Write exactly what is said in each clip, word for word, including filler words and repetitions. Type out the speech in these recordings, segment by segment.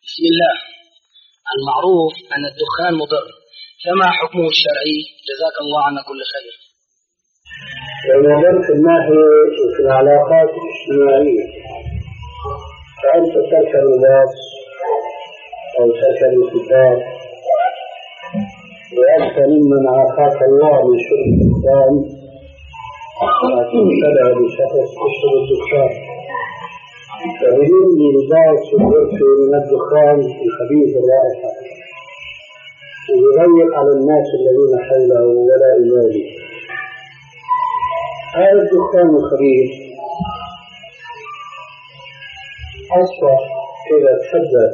بسم الله. المعروف أن الدخان مضر، فما حكمه الشرعي؟ جزاك الله عنا كل خير. المضر في الناحية في العلاقات الاجتماعية، فأنت تركب الباص أو تركب القطار وأنت ممن عافاك الله من شرب الدخان، لكن تدعو بشخص تشرب الدخان، فبدون لباس الغرفة من الدخان الخبيث الرائحة ويغير على الناس الذين حوله ولا يبالي. هذا الدخان الخبيث أصبح إذا تحدث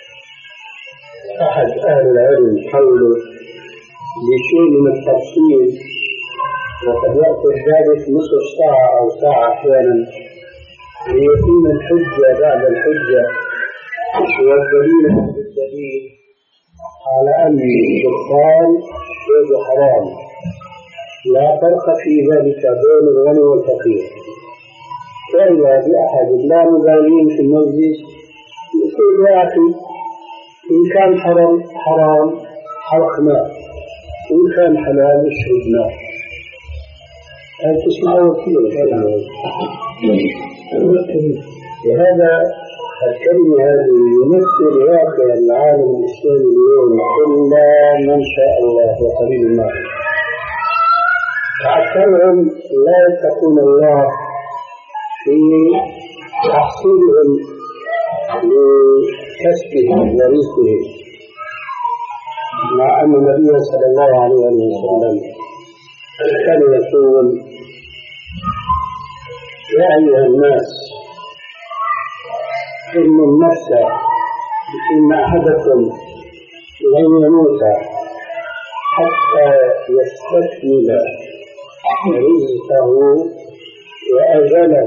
أحد أهل العلم حوله بشيء من التفصيل، وقد يأخذ ذلك نصف ساعة أو ساعة أحيانا ليكون الحجة بعد الحجة والدليل بالدليل على أن الدخان شيء حرام، لا فرق في ذلك بين الغني والفقير. فإذا بأحد لا مبالين في المسجد يقول يا أخي إن كان حرام حرام حرقنا، وإن كان حلال اشربنا. هل تسمعوا كثير لهذا الكلمة هذه يمثل واقع العالم الإسلامي اليوم إلا من شاء الله وقليل ما، فأكثرهم لا يتقون الله في تحصيلهم لكسبهم ورزقهم، مع أن النبي صلى الله عليه وسلم كان يقول يا أيها الناس إن النفس إن أحدكم لن يموت حتى يستكمل رزقه وأجله،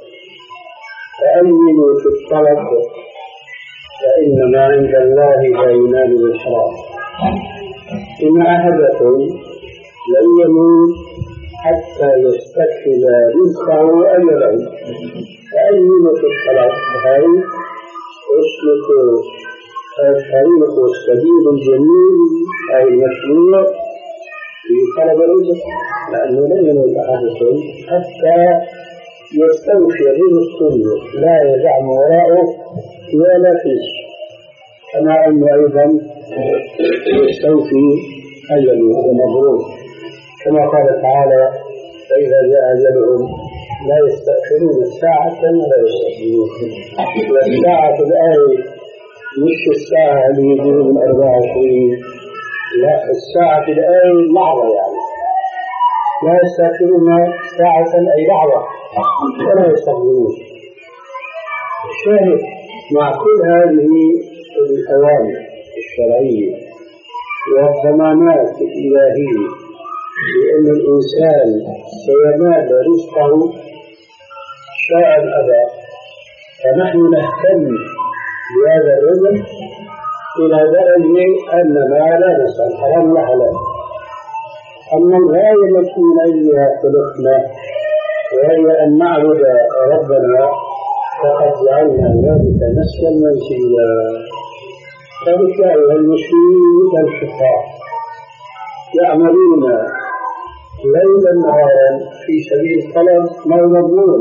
فأمنوا في الطلب فإن ما عند الله لا ينال بالحرام. إن أحدكم لن يموت حتى يستكمل رزقه وأجله، فأمنوا في الطلب، هاي اسلك الطريق والسبيل الجميل أي المشروع في طلب الرزق، لأنه لا يموت أحدكم حتى يستوفي رزقه لا يدع وراءه ولا فيه، كما أنه أيضا يستوفي أجله ومبروك، كما قال تعالى فإذا جاء أجلهم لا يستأخرون ساعة ولا يستقدمون. والساعة الآية مش الساعة اللي يقولون من أربعة وعشرين، لا، الساعة الآية لحظة، يعني لا يستأخرون ساعة أي لحظة ولا يستقدمون. الشاهد مع كل هذه الأوامر الشرعية والضمانات الإلهية بأن الإنسان سينال رزقه شاء أبى، فنحن نهتم بهذا الرزق إلى درجة أننا لا نسأل حرام ولا حلال. أما الغاية التي من أجلها خلقنا وهي أن نعبد ربنا فقد جعلنا ذلك نسيا منسيا. فبالتالي المسلمين والكفار يعملون ليلا نهارا في سبيل طلب ما مضمون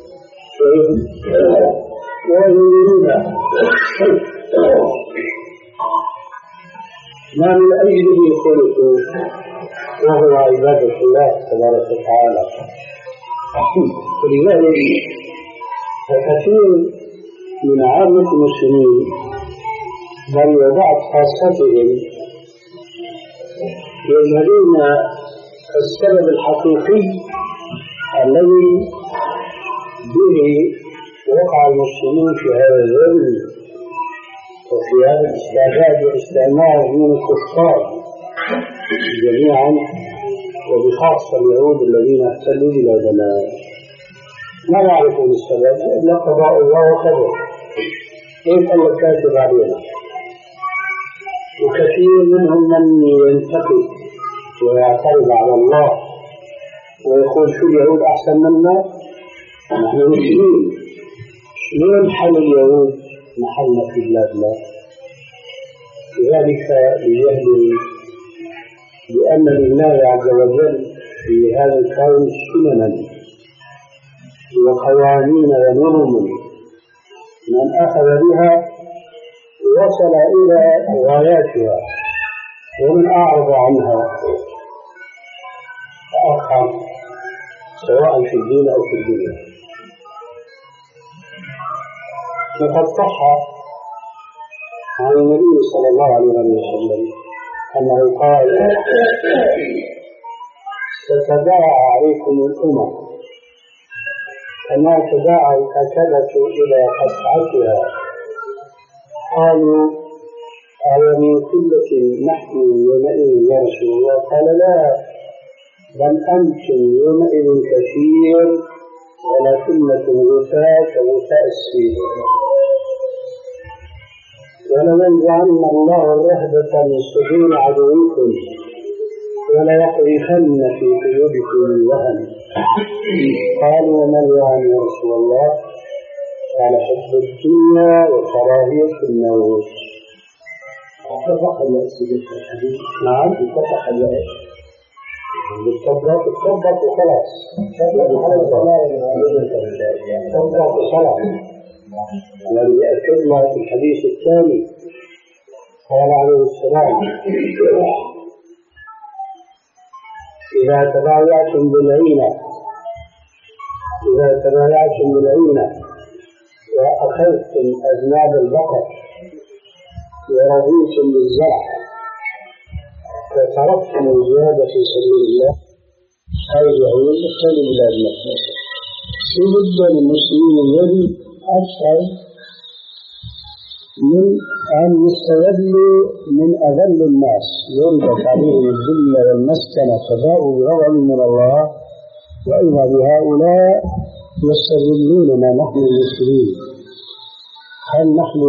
ويريدون ما من أجله خلقوا وهو عبادة الله تبارك وتعالى. ولذلك فكثير من عامة المسلمين بل وبعض خاصتهم يجهلون السبب الحقيقي الذي به وقع المسلمون في هذا الذل وفي هذا الاستعداد والاستعمار من الكفار جميعا، وبخاصة اليهود الذين احتلوا بلادنا. ما نعرفون السبب إلا قضاء الله وقدره، كيف الله كاتب علينا. وكثير منهم من ينتقد ويعترض على الله ويقول شو اليهود أحسن منا؟ نحن مسلمين، شلون حل اليهود محلنا في بلادنا؟ ذلك لجهل بأن لله عز وجل في هذا الكون سننا وقوانين ونظم من أخذ بها وصل إلى غاياتها ومن أعرض عنها فأخر سواء في الدين أو في الدنيا. وقد صح عن النبي صلى الله عليه وسلم أنه قال ستداعى عليكم الأمم كما تداعى الأكلة إلى قطعتها. قالوا أو من قلة نحن يومئذ يا رسول الله؟ قال لا، بل أنتم يومئذ كثير ولكنكم غثاء كغثاء السيل. ولننزعن الله الرهبة من صدور عدوكم وليقذفن في قلوبكم الوهن. قالوا وما الوهن يا رسول الله؟ قال حب الدنيا وكراهية الموت. اتفق اليأس بالحديث. نعم اتفق اليأس بالتطبيق التطبيق وخلاص. تطبيق وخلاص. الذي يأكد ما في الحديث الثاني قال عليه السلام إذا تبايعتم بالعينة إذا تبايعتم بالعينة وأخذتم أذناب البقر ورضيتم بالزرع فتركتم الجهاد في سبيل الله خير يعود خير بلاد مكة. سيبدأ المسلمين الذي أكثر من أن يستغلوا من أذل الناس يربط عليهم الذل والمسكنة فباءوا بغضب من الله، وإذا بهؤلاء يستغلوننا نحن المسلمين. هل نحن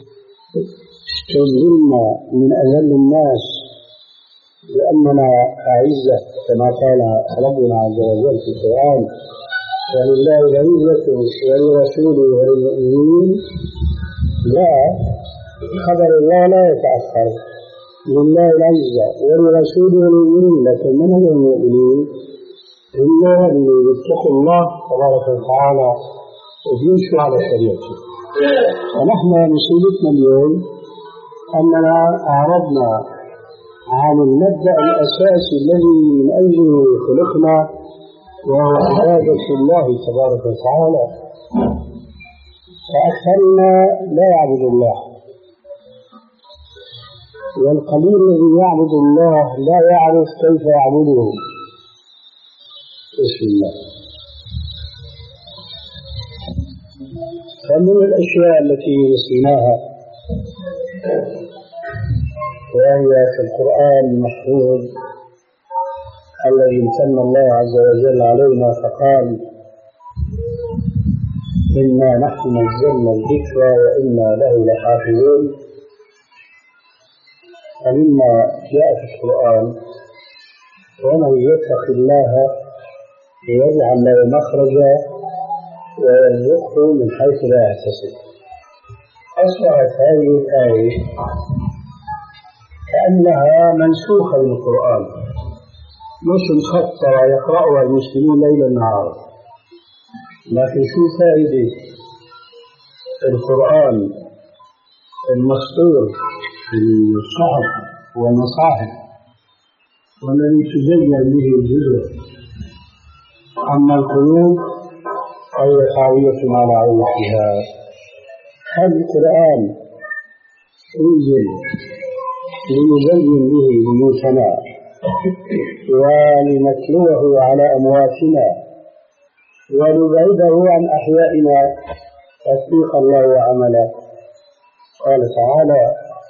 استغلنا من أذل الناس لأننا أعزة كما قال ربنا عز وجل في القرآن ولله العزة ولرسوله وللمؤمنين؟ لا، خبر الله لا يتأخر. لله العزة ولرسوله وللمؤمنين، لكن من هم المؤمنين؟ إلا اللي يتقوا الله تبارك وتعالى ويمشوا على شريعته. ونحن مصيبتنا اليوم أننا أعرضنا عن المبدأ الأساسي الذي من أجله خلقنا وهو عبادة الله تبارك وتعالى، فأكثرنا لا يعبد الله، والقليل الذي يعبد الله لا يعرف كيف يعبده. بسم الله. فمن الأشياء التي نسيناها وهي في القرآن المحفوظ الذي امتن الله عز وجل علينا فقال إنا نحن نزلنا الذكر وإنا له لحافظون. فمما جاء في القرآن ومن يتق الله يجعل له مخرجا ويرزقه من حيث لا يحتسب. أصبحت هذه الآية كأنها منسوخة من القرآن، مش مخطرة يقرأها المسلمون ليلا نهارا. لكن شو فائدة القرآن المسطور في الصحف والمصاحف والذي تزين به الجزر، أما القلوب أي خاوية على عروشها؟ هذا القرآن أنزل لنزين به بيوتنا ولنتلوه على أمواتنا ولنبعده عن أحيائنا تطبيقا له وعملا. قال تعالى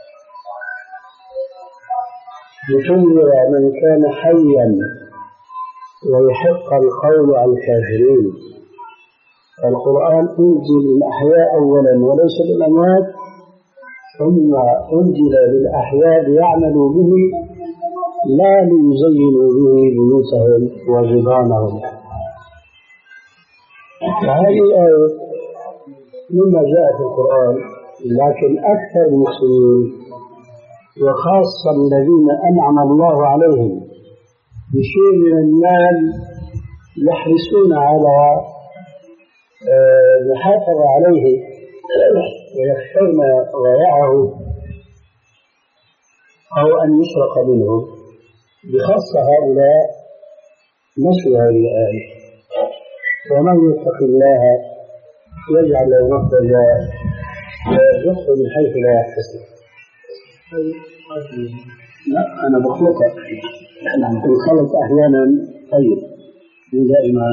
لتنذر من كان حيا ويحق القول على الكافرين. القرآن أنزل للأحياء أولا وليس للأموات، ثم أنزل للأحياء ليعملوا به لا ليزينوا به بيوتهم وجدرانهم. فهذه الآية مما جاء في القرآن، لكن أكثر المسلمين وخاصة الذين أنعم الله عليهم بشيء من المال يحرصون على المحافظة عليه ويخشون ضياعه أو أن يسرق منهم، بخاصة هؤلاء نسوا هذه الآية: ومن يتق الله يجعل له مخرجا ويرزقه من حيث لا يحتسب. لا أنا بخلطك الخلط أحيانا طيب دائما.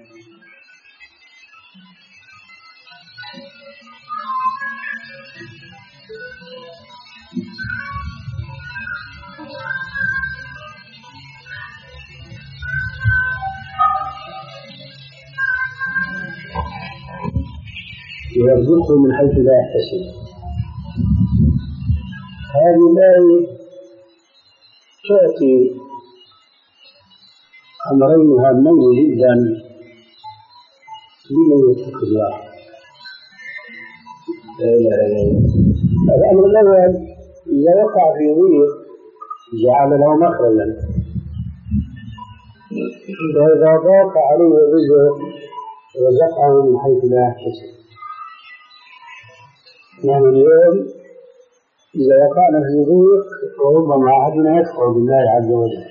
يرزقه من حيث لا يحتسب. هذه الآية تأتي أمرين هامين جدا لمن يتق الله. الأمر الأول: إذا وقع في ضيق جعل له مخرجا، وإذا ضاق عليه الرزق رزقه من حيث لا يحتسب. يعني اليوم إذا وقعنا في ضيق وربما أحدنا يكفر بالله عز وجل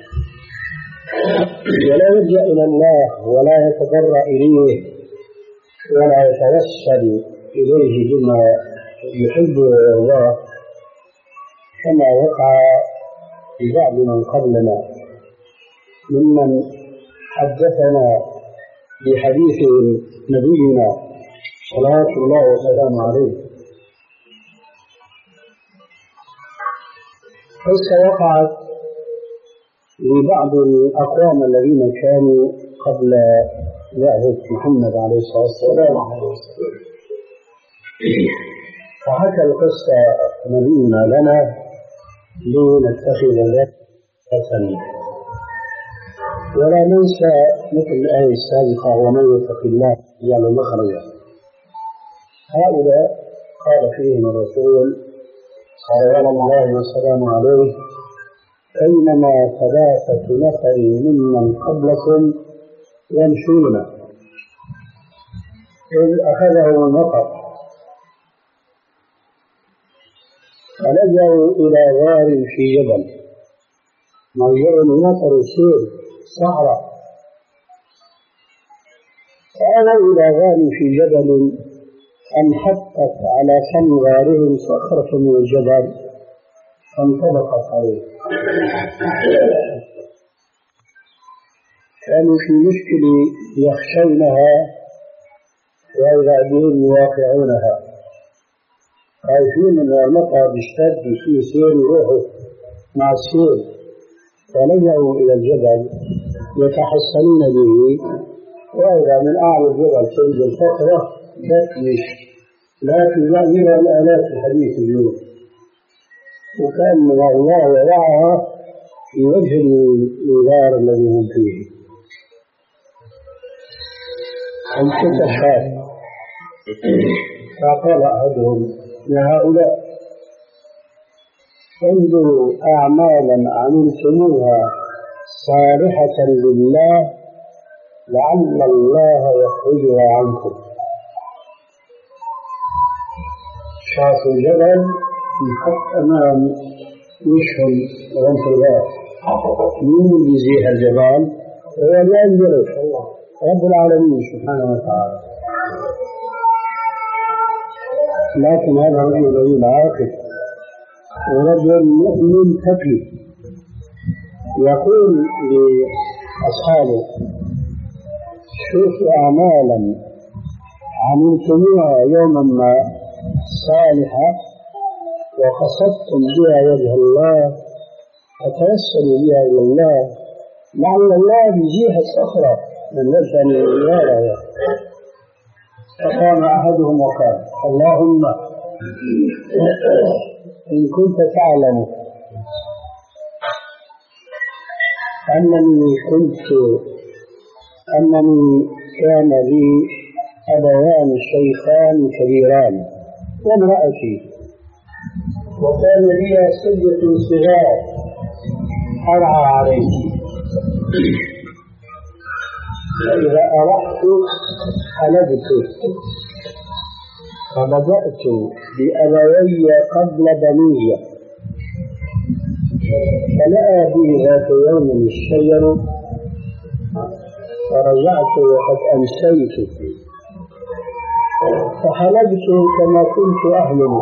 ولا يلجأ إلى الله ولا يتضرع إليه ولا يتوسل إليه بما يحب ويرضاه، كما وقع لبعض من قبلنا ممن حدثنا بحديث نبينا صلوات الله وسلامه عليه. قصة وقعت لبعض الأقوام الذين كانوا قبل بعثة محمد عليه الصلاة والسلام، فحكى القصة نبينا لنا لنتخذ ذات ولا ننسى مثل الآية السابقة: ومن يتق الله يجعل مخرجا. هؤلاء قال فيهم الرسول صلى الله عليه وسلم عليه: أينما ثلاثة نفر ممن قبلكم يمشون إذ أخذهم المطر فلجأوا إلى غار في جبل، مرجع المطر يصير صحراء، فأووا إلى غار في جبل انحطت على فم غارهم صخرة من الجبل فانطبقت عليه. كانوا في مشكلة يخشونها وإذا بهم يواقعونها، خايفين أن المطر يشتد وفيه سير يروحوا مع السير، فلجأوا إلى الجبل يتحصنون به، وإذا من أعلى الجبل تنزل فترة تكمش لا تزعجها الآلات الحديث اليوم، وكان الله وضعها في وجه الغار الذي هم فيه. انتشر فقال أحدهم: يا هؤلاء انظروا أعمالا عملتموها صالحة لله لعل الله يخرجها عنكم. شافوا الجبل يحط أمام وجههم وهم في الغار، مين اللي يزيح الجبال؟ هو لا ينزل رب العالمين سبحانه وتعالى. لكن هذا رجل رجل عاقل ورجل مؤمن تقي، يقول لأصحابه: شوفوا أعمالا عملتموها يوما ما صالحة وقصدتم بها وجه الله فتوسلوا بها إلى الله لعل الله يزيح الصخرة من وجه الغار. فقام أحدهم وقال: اللهم إن كنت تعلم أنني كنت أنني كان لي أبوان شيخان كبيران وامرأتي وكان لي سجة صغار أرعى عليه، فإذا أرحت حلبت، فبدأت بأبوي قبل بني، فلأى بي ذات يوم الشجر فرجعت وقد أمسيت، فحلبت كما كنت أهلم،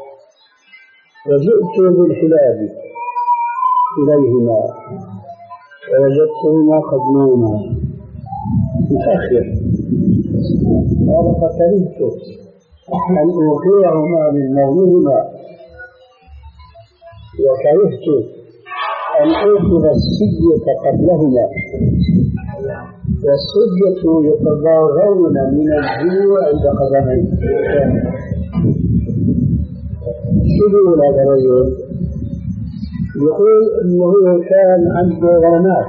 وجئت بالحلاب إليهما ووجدتهما قد نوما متأخر، قال فكرهت أن أوقيهما من نومهما، وكرهت أن أوقظ السجية قبلهما، والسجية يتضاغون من الجوع عند قدميه. شو يقول هذا الرجل؟ يقول إنه كان عنده غنمات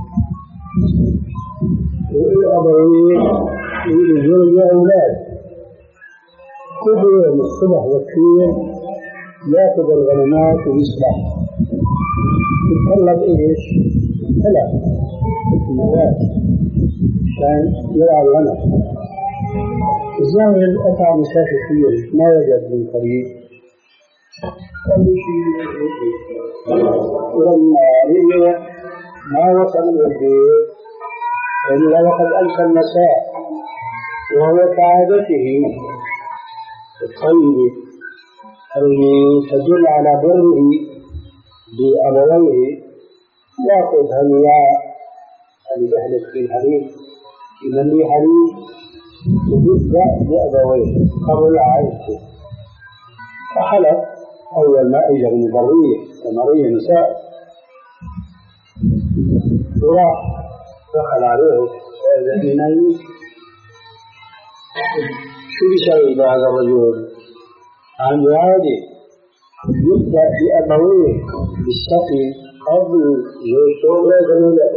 وإيه أبويه يجوز أولاد، كل يوم الصبح بكير يأخذ الغنمات ويصبح يتطلب إيش؟ هلا المواد كان يرعى الغنم. الظاهر أتى مسافة كثير ما وجد من قريب، ولما رجع ما وصل إلى البيت إلا وقد أمسى المساء، وهو كعادته الطيب الذي تدل على بره بأبويه، يأخذ هنواء اللي يحلف في الحليب من لي حليب ويبدأ بأبويه قبل عائلته، فحلف أول ما أجى من برية تمرية نساء، وراح دخل عليه وإذا بني شو بيسوي هذا الرجل؟ عنده عادة يبدأ بأبويه بالسقي قبل زوجته وولاد الولاد.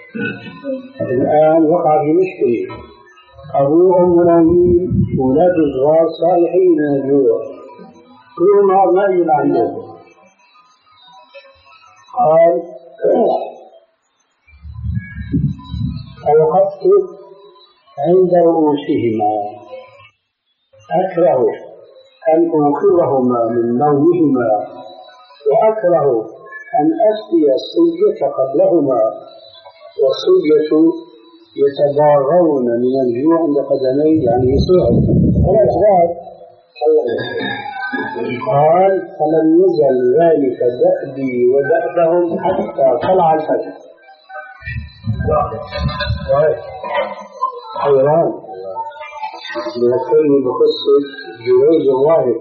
الآن وقع في مشكلة، أبوهم منامين أولاد صغار صالحين من الجوع، كل نهار ما يجي عندهم. قال أوقفت عند رؤوسهما أكره أن أوقظهما من نومهما، وأكره أن أسقي السجية قبلهما، والسجية يتضاغون من الجوع عند قدمي يعني يصيعوا خلاص غاب. قال فلم يزل ذلك دأبي ودأبهم حتى طلع الفجر. حيران يذكرني بقصة جويد الراهب.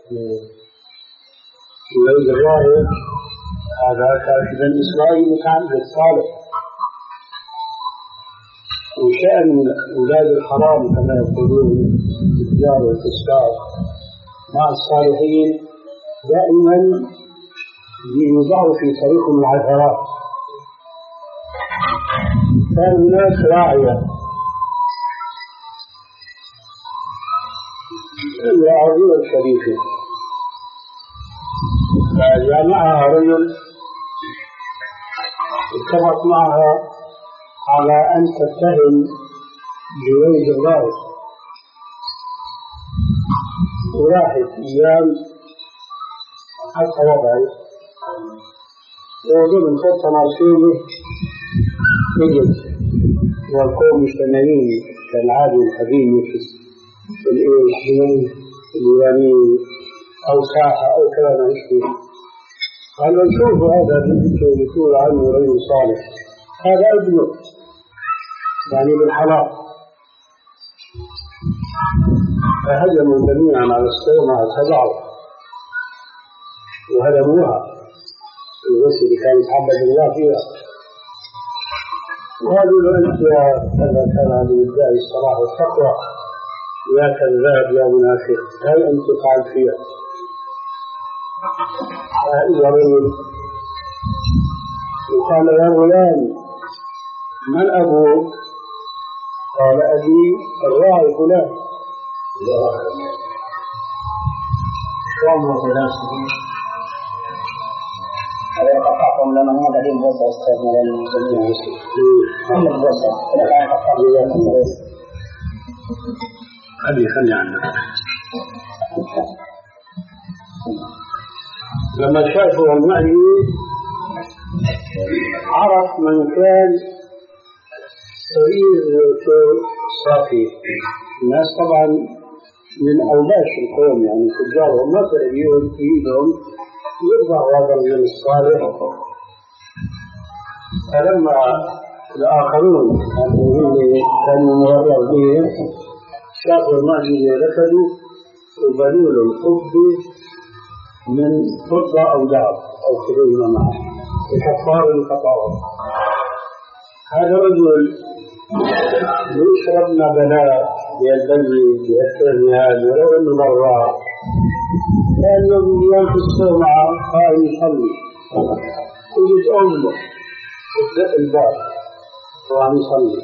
جويد الراهب هذا كان من إسرائيل كان بالصالح، وشأن أولاد الحرام كما يقولون التجار والتسكار مع الصالحين دائما يوضعوا في طريقهم العثرات. كان هناك راعية العظيم الشريفة فجمعها رجل اتفق معها على أن تتهم جويد الراهب، وراحت أيام حتى وضعي وضمن خطة مرسومة نجد، والقوم مجتمعين كالعادة القديمة في الإيش اليوانية أو ساحة أو كلام يشبه. قالوا نشوف هذا اللي يقول عنه رجل صالح، هذا ابنه يعني بالحلال. فهجموا جميعا على الصومعة تبعوا وهدموها الغسل اللي كان يتعبد الله فيها، وقالوا أنت يا كذا كذا لله الصلاح والتقوى يا كذاب يا منافق، هل أنت فعل فيها؟ فإذا رجل وقال يا غلام من أبوك؟ قال أبي الراعي فلان. شلون هو فلان؟ لكم لما ما قاعدين بوضع استاذنا للجميع المسلمين هم بوضع إذا كانت القضية خلي خلي عنك لما شافوا المعنى عرف من كان سرير صافي. الناس طبعا من أوباش القوم يعني تجارهم ما تأبيون في إيدهم يرضع هذا الرجل الصالح. فلما الآخرون كانوا مغرر به شافوا المعجزة ركضوا وبنوا له القبة من فضة أو ذهب أو كريمة معه كفار الخطاوة. هذا رجل يشربنا بلاء بيدلي بيترنيان ولو انه ضراء كان يوم يوم في الصومعة قائم يصلي وجد أمه وتدق الباب وعم يصلي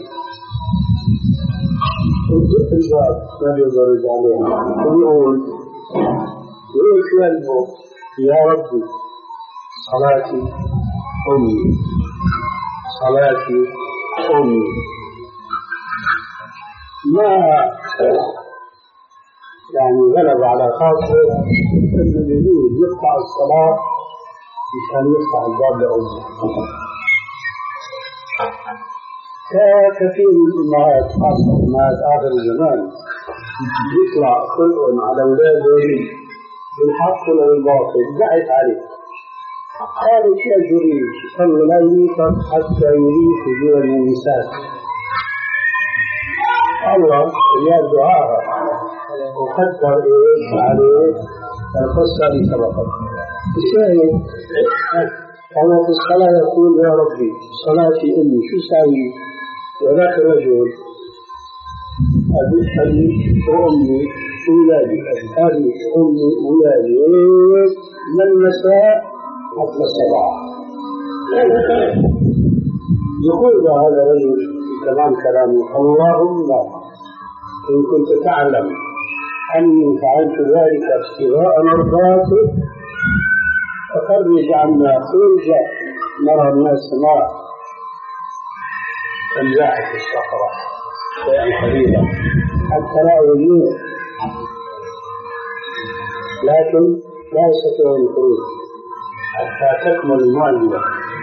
وتدق الباب ما بيقدر يرد عليها ويقول يقول كلمه يا ربي صلاتي أمي صلاتي أمي. ما يعني غلب على خاطر أن اليهود يقطع الصلاة مشان يفتح الباب لأمه. كثير من الأمهات خاصة أمهات آخر الزمان يطلع خلق على أولادهم بالحق ولا بالباطل بعد عليه. قالوا يا جريج صلوا لا يوقف حتى يريد وجوه النساء. الله يا دعاء وقدر إيش عليه القصة اللي سبقت. الشاهد أنا في الصلاة يقول يا ربي صلاتي أمي شو ساوي؟ وذاك الرجل أبي أبي وأمي أولادي أبي أمي أولادي من المساء حتى الصباح. يقول هذا الرجل كلام كلامه اللهم إن كنت تعلم أني فعلت ذلك ابتغاء مرضاتك فخرج عنا خرجا نرى الناس معه فانزاحت الصخرة شيئا قليلا حتى لا يؤذيه لكن لا يستطيع الخروج حتى تكمل المعجزة.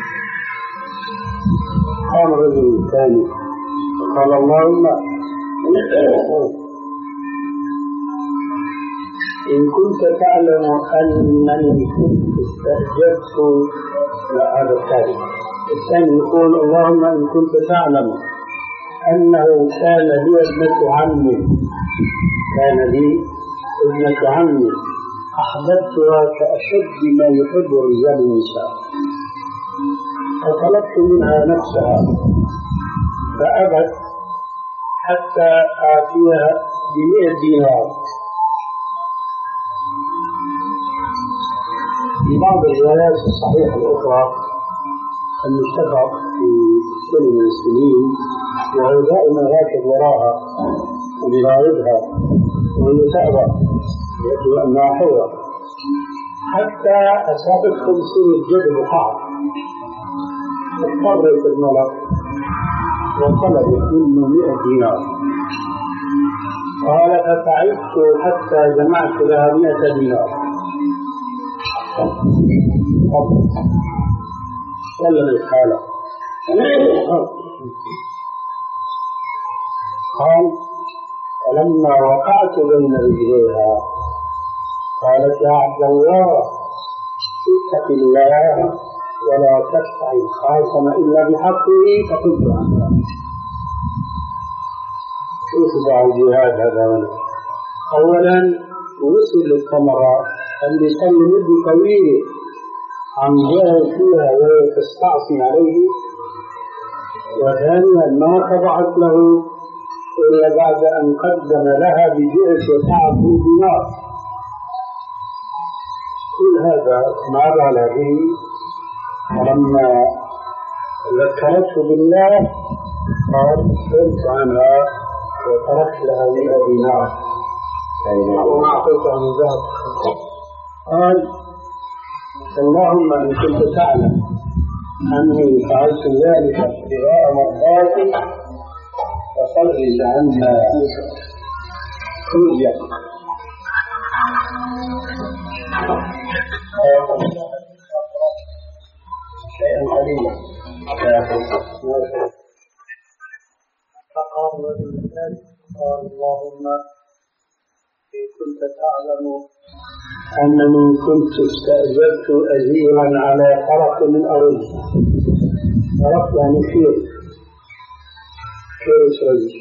قام الرجل الثاني وقال اللهم إن كنت تعلم أنني كنت استأجرت هذا الثاني. الثاني يقول اللهم إن كنت تعلم أنه كان لي ابنة عمي كان لي ابنة عمي أحببتها كأشد ما يحب رجال النساء فطلبت منها نفسها فأبت حتى آتيها بمئة دينار. في بعض الروايات الصحيحة الأخرى أن اتفق في سنة من السنين وهو دائما راكب وراها وبيراودها ويتابع يبدو أنها حرة حتى أصابت خمسين الجبل وقعت. اضطرت الملك وطلبت منه مئة دينار. قال فتعبت حتى جمعت لها مئة دينار. سلم الحالة. قال فلما وقعت بين رجليها قالت يا عبد الله اتق الله ولا تفتح الخاتم إلا بحقه فتب عنها. شوف بعض الجهاد هذا ولا أولا وصل للثمرة اللي صار مدة طويلة عم جاهد فيها وهي تستعصي عليه. وثانيا ما خضعت له إلا بعد أن قدم لها بجئة وتعب دينار. كل هذا ما بال به. فلما ذكرته بالله قال قلت عنها وتركت لها مئة دينار وما أعطيتها من ذهب. قال اللهم إن كنت تعلم أني فعلت ذلك ابتغاء مرضاتي ففرج عنا فرجا. شيئا قليلا. فقال رجل ذلك قال اللهم إن كنت تعلم أنني كنت استأجرت أجيرا على فرق من أرض. فرق يعني خير خير رجل.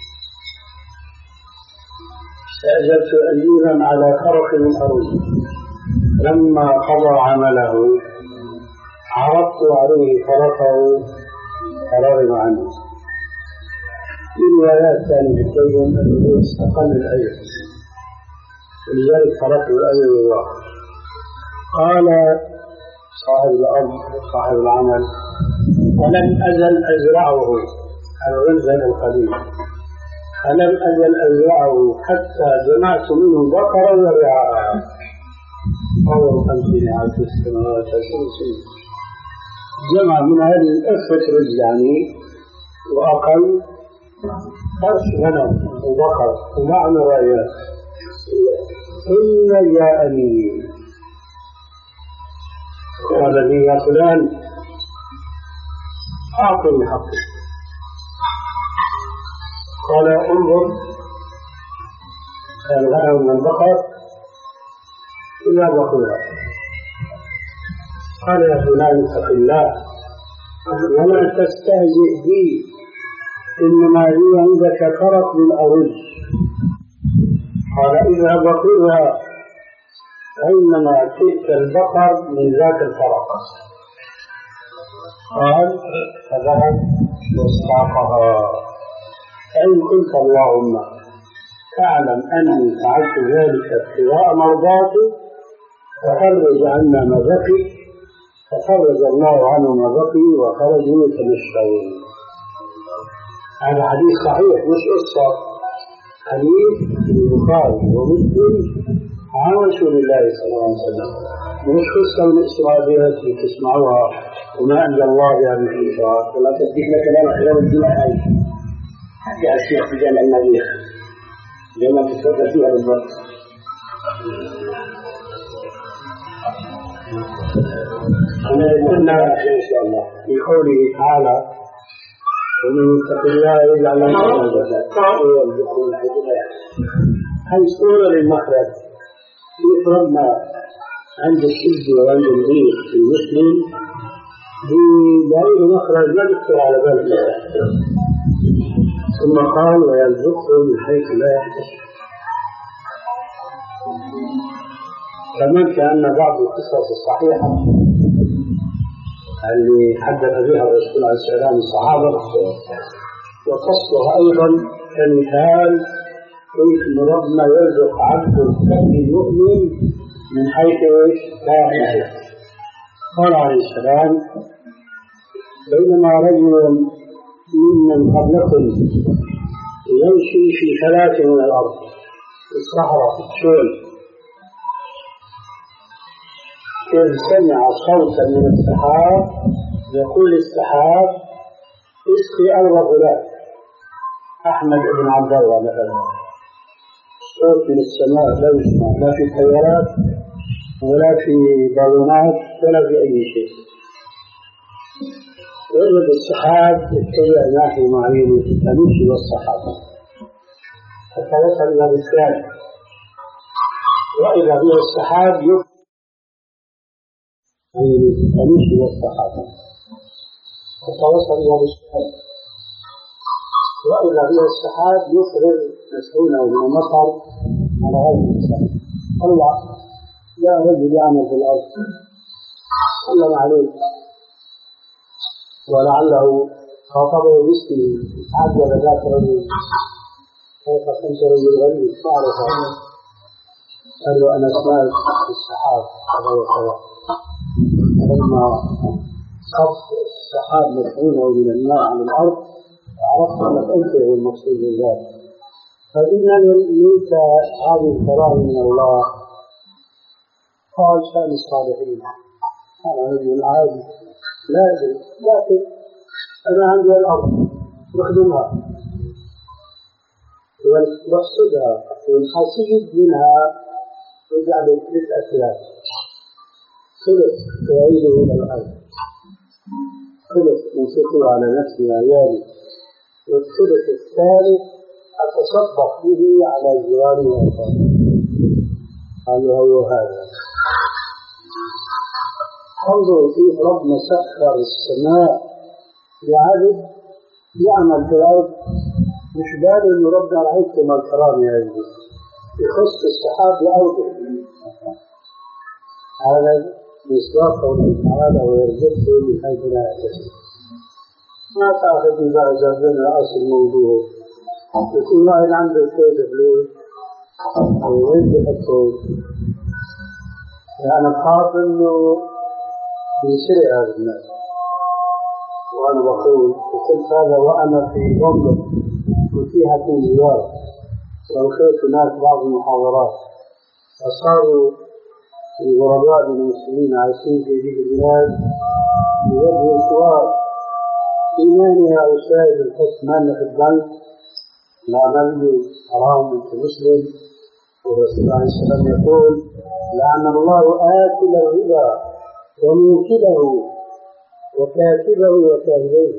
استأجرت أجيرا على فرق من أرض، لما قضى عمله عرضت عليه فرقه فرغب عنه. في روايات ثانية تبين أنه استقل الأجر، ولذلك فرق الأجر الله. قال صاحب الأرض صاحب العمل ولم أزل أزرعه على الرزق القديم، فلم أزل أزرعه حتى جمعت منه بقرا ورعاء أول خمسين عام في السماوات والأرض. جمع من هذه الأسفة رجلاني وأقل فرش غنم وبقر ومعنى رايات. ثم جاءني قال لي يا فلان أعطني حقي. قال انظر الغنم من البقر إلى بقرها. قال يا فلان اتق الله ولا تستهزئ بي، إنما هي عندك فرق من أرز. قال إذا بقرها فإنما تلك البقر من ذات الفرق. قال فذهب واستاقها. فإن قلت اللهم تعلم أني فعلت ذلك ابتغاء مرضاتي ففرج عنا ما بقي، ففرج الله عنه ما بقي وخرجوا يتمشون. هذا حديث صحيح مش قصة، حديث البخاري ومسلم عن رسول الله صلى الله عليه وسلم، مش قصة من الإسرائيليات اللي تسمعوها وما أنزل الله بها من إنشاء. ولا تديك لك كلام خلال الجمعة هاي حتى الشيخ في جامع المريخ لما تتفكر فيها بالضبط. قلنا إن شاء الله في قوله تعالى ومن يتق الله يجعل له مخرجا ويرزقه من حيث لا يحتسب. هذه صورة للمخرج. يفرضنا عند الشد وعند الضيق في المسلم بغير مخرج لا يخطر على بالك. ثم قال ويرزقه من حيث لا يحتسب. كمان كأن بعض القصص الصحيحة اللي حدث بها الرسول عليه السلام الصحابة وقصها أيضا كمثال كيف ربنا يرزق عبد المؤمن من حيث لا يحتسب. قال عليه السلام بينما رجل ممن قبلكم يمشي في ثلاث من الأرض في الصحراء في الشول، إذ سمع صوتا من السحاب يقول السحاب اسقي أرض فلان أحمد بن عبد الله مثلا. صوت من السماء لا يسمع لا في طيارات ولا في بالونات ولا في أي شيء. وجد السحاب اتجه ناحية معينة تمشي والسحاب حتى وصل إلى بستان، وإذا به السحاب يفرغ تمشي والسحاب حتى وصل إلى بستان، وإذا به السحاب يفرغ مسؤوله من المطر على هذا الإنسان. الله يا رجل يعمل في الأرض سلم عليه ولعله خاطبه باسمه عجب ذات رجل كيف كنت رجل غني معرفة قال له أنا سمعت في السحاب هذا وكذا. فلما صف السحاب مدفونه من الماء عن الأرض عرفت أنك أنت هو المقصود بالذات. فإذا منك هذه الكرامة من الله. قال شأن الصالحين أنا رجل عادي لا أدري، لكن أنا عندي الأرض بخدمها واحصدها والحصيد منها يجعل ثلاث أثلاث، ثلث تعيده إلى الأرض، ثلث ينفقه على نفسي وعيالي، والثلث الثالث أتصدق به على جيراني وأقاربي. قالوا هو هذا. انظروا كيف ربنا سخر السماء لعبد يعمل في الأرض، مش بال إنه ربنا رعيتكم الكرام يا عزيزي يخص السحاب لأرضه. هذا مصداق قوله تعالى ويرزقه من حيث لا يحتسب. ما تأخذ إذا أجابنا رأس الموضوع يكون واحد عنده شوية فلوس وين بحطه؟ يعني بخاف إنه يسرق هذا الناس. وأنا بقول وقلت هذا وأنا في لندن وفيها في زيارة، وأخذت هناك بعض المحاضرات، أصاروا الغرباء المسلمين عايشين في هذه البلاد بوجه سؤال إيماني يا أستاذ الحكم أن في البنك العمل حرام أنت مسلم، والرسول عليه السلام يقول لعن الله آكل الربا وموكله وكاتبه وشاهديه.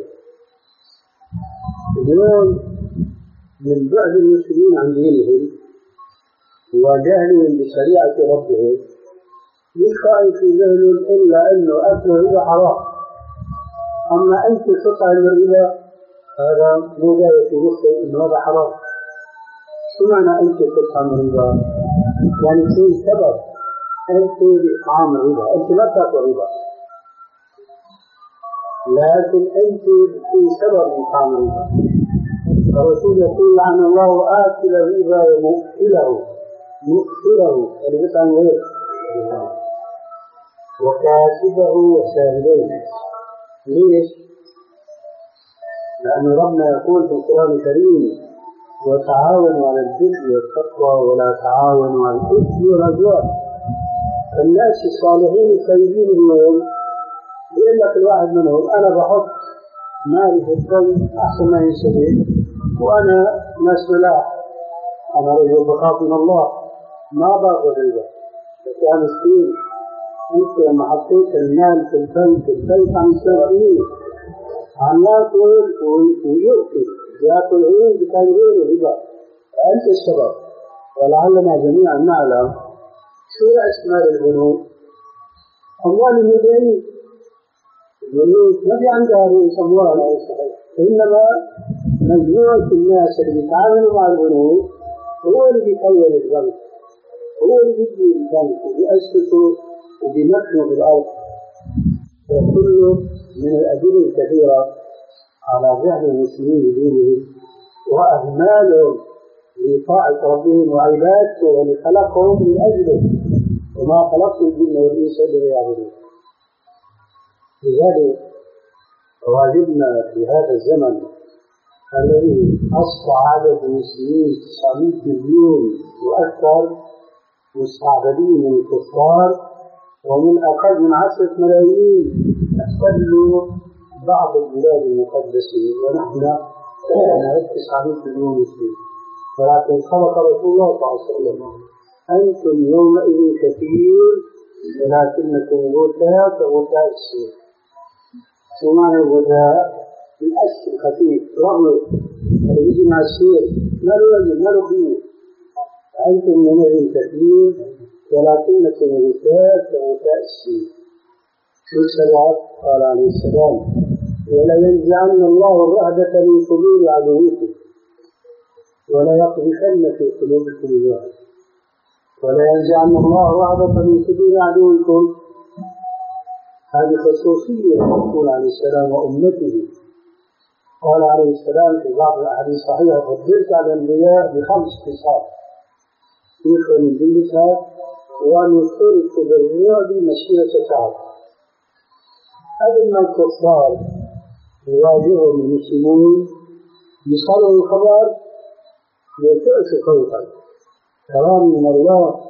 اليوم من بعد المسلمين عن دينهم وجهلهم بشريعة ربهم مش خائف في ذهنهم إلا أنه أكل الربا حرام. أما أنت تطعم الربا هذا مو جاي في مخك إنه هذا حرام. شو معنى أنت تطعم الربا؟ يعني تكون سبب أنت لإطعام الربا، أنت لا تأكل الربا لكن أنت تكون سبب لإطعام الربا. الرسول يقول لعن الله آكل الربا ومؤكله مؤكله يعني بطعم غيره وكاتبه وشاهديه. ليش؟ لأن ربنا يقول في القرآن الكريم وتعاونوا على البر والتقوى ولا تعاونوا على الإثم والعدوان. الناس الصالحين الطيبين اليوم يقول لك الواحد منهم أنا بحط مالي في البنك أحسن ما ينسبه وأنا ناس ملاح، أنا رجل بخاف من الله ما باخذ ربا. بس يا مسكين أنت لما حطيت المال في البنك البنك عم يسوي عم ياكل ويؤكل ياكل عين بتغيير الربا، فأنت السبب. ولعلنا جميعا نعلم شو رأس مال البنوك؟ أموال المدعين. البنوك ما في عندها رؤوس أموال، إنما مجموعة الناس اللي بيتعاملوا مع البنوك هو اللي بيطور البنك، هو اللي بيبني البنك وبيأسسه وبيمكنه بالأرض. وكله من الأدلة الكثيرة على جهل المسلمين بدينهم وأهمالهم لطاعة ربهم وعبادته واللي خلقهم من أجله، وما خلقت الجن والإنس إلا ليعبدون. لذلك واجبنا في هذا الزمن الذي أصبح عدد المسلمين تسعمائة مليون وأكثر مستعبدين من الكفار، ومن أقل من عشرة ملايين احتلوا بعض البلاد المقدسة، ونحن نعد تسعمائة مليون مسلم. ولكن خلق رسول الله صلى الله عليه وسلم أنتم يومئذ كثير ولكنكم غثاء كغثاء السيل. شو معنى الغثاء؟ الأسف الخفيف رغم اللي يجي مع السيل ما له وزن ما له قيمة. أنتم يومئذ كثير ولكنكم غثاء كغثاء السيل. شو السبب؟ قال عليه السلام ولينزعن الله الرهبة من صدور عدوكم ولا يقذفن في قلوبكم الوهن. ولا ينزعن الله الرهبة من صدور عدوكم، هذه خصوصية الرسول عليه السلام وأمته. قال عليه السلام في بعض الأحاديث الصحيحة فضلت على الأنبياء بخمس خصال يخرج من جملتها وأن يصرف بالرعب مشيئة شعب. هذا ما الكفار يواجههم المسلمون يصلوا الخبر يتأس خوفا كرام من الله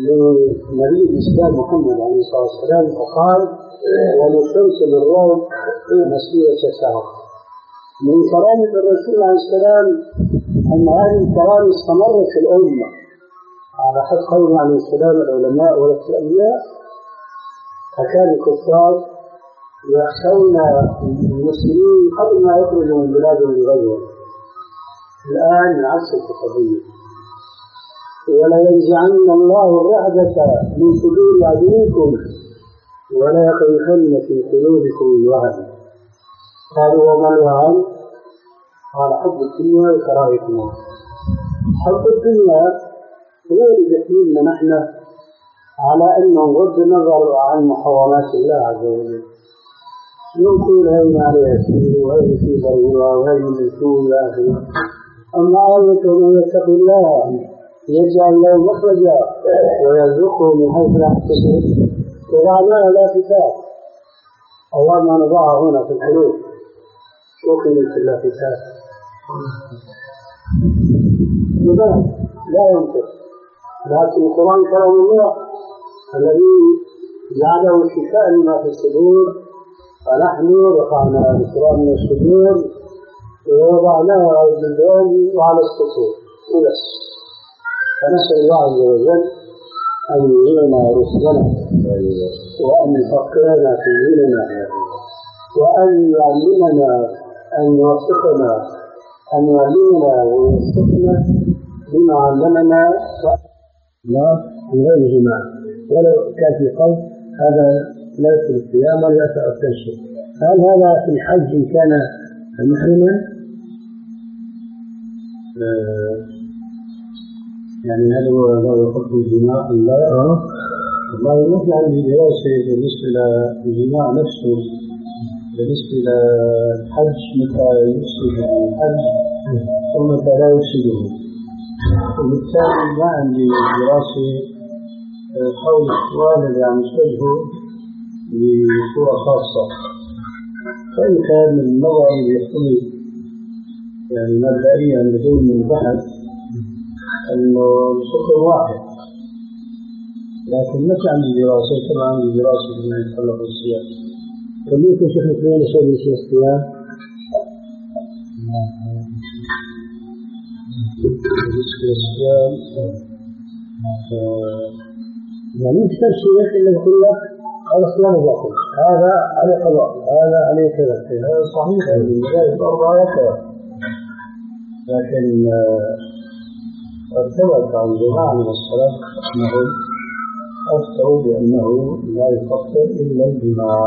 لنبي الإسلام محمد عليه الصلاة والسلام فقال ونسلسل الروم مسيرة شهر. من كرامة الرسول عليه السلام أن هذه الكرامة استمرت في الأمة على حد قول عليه السلام العلماء والأنبياء. فكان الكفار يخشون المسلمين قبل ما يخرجوا من بلادهم لغيرهم. الآن عكس القضية. ولا ينزعن الله الرهبة من صدور عدوكم ولا يقذفن في قلوبكم الوهن. قالوا وما الوهن؟ قال حب الدنيا وكراهية الموت. حب الدنيا ولدت منا نحن على أن نغض النظر عن محرمات الله عز وجل. نقول هين عليها سير وهين في ضرورة وهين من سوء إلى آخره. أما آية من يتق الله يجعل له مخرجا ويرزقه من حيث لا يحتسب وضعناها لا فتاة. الله ما نضعها هنا في الحلول وكلت لا فتاة. لماذا؟ لا ينطق. لكن القرآن كلام الله الذي جعله شفاء لما في الصدور. فنحن رفعنا القرآن من الصدور ووضعناه على الجدران وعلى السطور وبس. فنسأل الله عز وجل أن يعيننا رشدنا وأن يفقهنا في ديننا وأن يعلمنا أن يوفقنا أن يعلمنا ويوفقنا بما علمنا من غير جماع. ولو كان في قول هذا لا يدخل الصيام ولا يأثر التنشر. هل هذا في الحج إن كان محرما؟ آه يعني هل هو لا يحب الجماع أم لا؟ والله نحن عندي دراسة بالنسبة للجماع نفسه بالنسبة للحج متى يفسد الحج ومتى لا يفسده. وبالتالي ما عندي دراسة حول السؤال اللي عم يسأله بصورة خاصة. فإن كان النظر يقتضي يعني مبدئيا بدون بحث أنه الحكم واحد، لكن ما كان عندي دراسة كما عندي دراسة بما يتعلق بالصيام. فممكن شيخ مثلين شيء من شيء الصيام؟ بالنسبة للصيام يعني يكثر شيء إلا يقول لك هذا صيام باطل، هذا عليه قضاء، هذا عليه كذا. هذا صحيح من ذلك الأربعة يكثر، لكن ارتبط عن جماعة من الصلاة أنهم أفتروا بأنه لا يفكر إلا الجماع.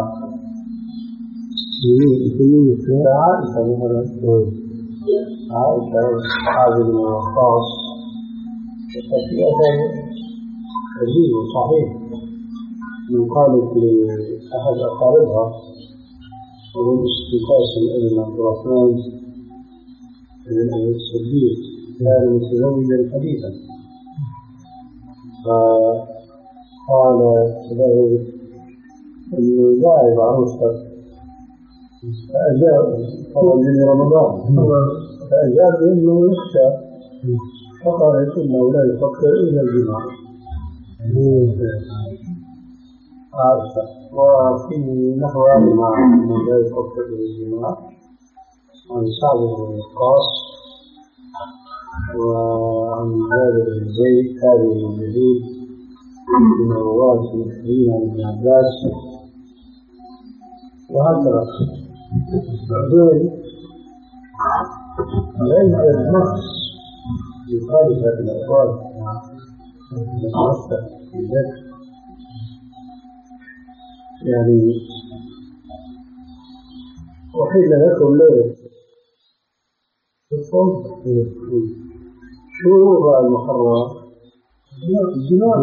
عائشة مثلا عائشة عابد من الخاص في أثر عجيب وصحيح من قالت لأحد أقاربها ومن استيقاظ ابن عبد الرحمن بن الصديق كان متزوجا حديثا، فقال له انه لاعب عروسك فاجاب طبعا من رمضان فاجاب بانه يخشى فقالت انه لا يفكر الا الجماع عائشة. وفي نحو مع انه لا يفكر الا الجماع عن سعد بن وقاص وعن جابر بن زيد تابع بن يزيد من رواه المسلمين عن ابن عباس وهكذا. بعدين ليس النص يخالف هذه الأقوال المتوسط في ذلك، يعني وحيل لكم ليلة شو هو المحرم؟ الجماع.